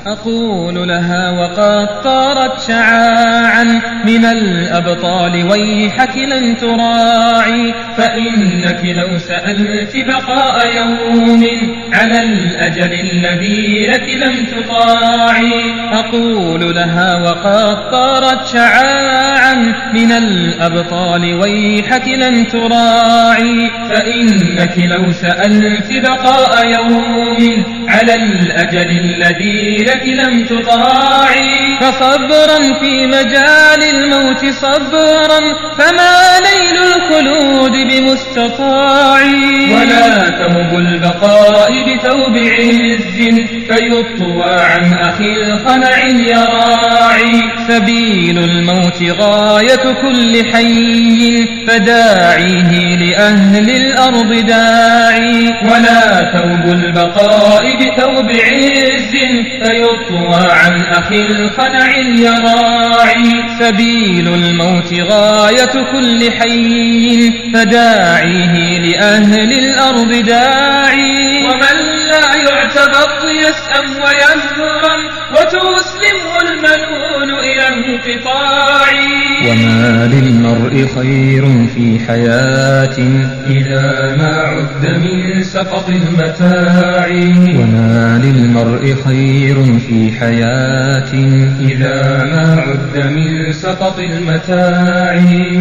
أقول لها وقد طارت شعاعا من الأبطال ويحك لن تراعي، فإنك لو سألت بقاء يوم على الأجل الذي لك لم تطاعي. أقول لها وقد طارت شعاعا من الأبطال ويحك لن تراعي، فإنك لو سألت بقاء يوم على الأجل الذي لك لم تطاعي. فصبرا في مجال الموت صبرا، فما نيل الخلود بمستطاع. ولا توب البقاء بثوب عز فيطوى عن أخي الخنع يراعي. سبيل الموت غاية كل حي، فداعيه لأهل الأرض داعي. ولا ثوب البقاء بثوب عز فيطوى عن أخي الخنع يراعي. سبيل الموت غاية كل حي، فداعيه لأهل الأرض داعي. ومن لا يعتبط يسأم ويهرم، وتسلمه المنون إلى انقطاع. وما للمرء خير في حياة إذا ما عد من سقط المتاع. وما للمرء خير في حياة إذا ما عد من سقط المتاع.